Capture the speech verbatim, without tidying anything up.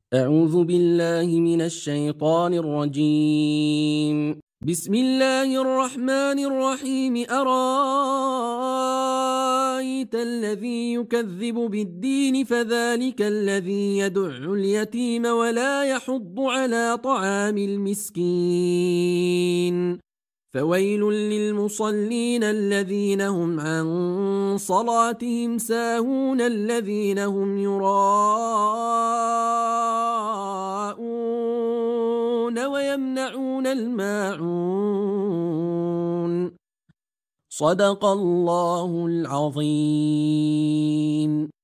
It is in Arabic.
أعوذ بالله من الشيطان الرجيم. بسم الله الرحمن الرحيم. أرأيت الذي يكذب بالدين فذلك الذي يدع اليتيم ولا يحض على طعام المسكين فويل للمصلين الذين هم عن صلاتهم ساهون الذين هم يراءون ويمنعون الماعون. صدق الله العظيم.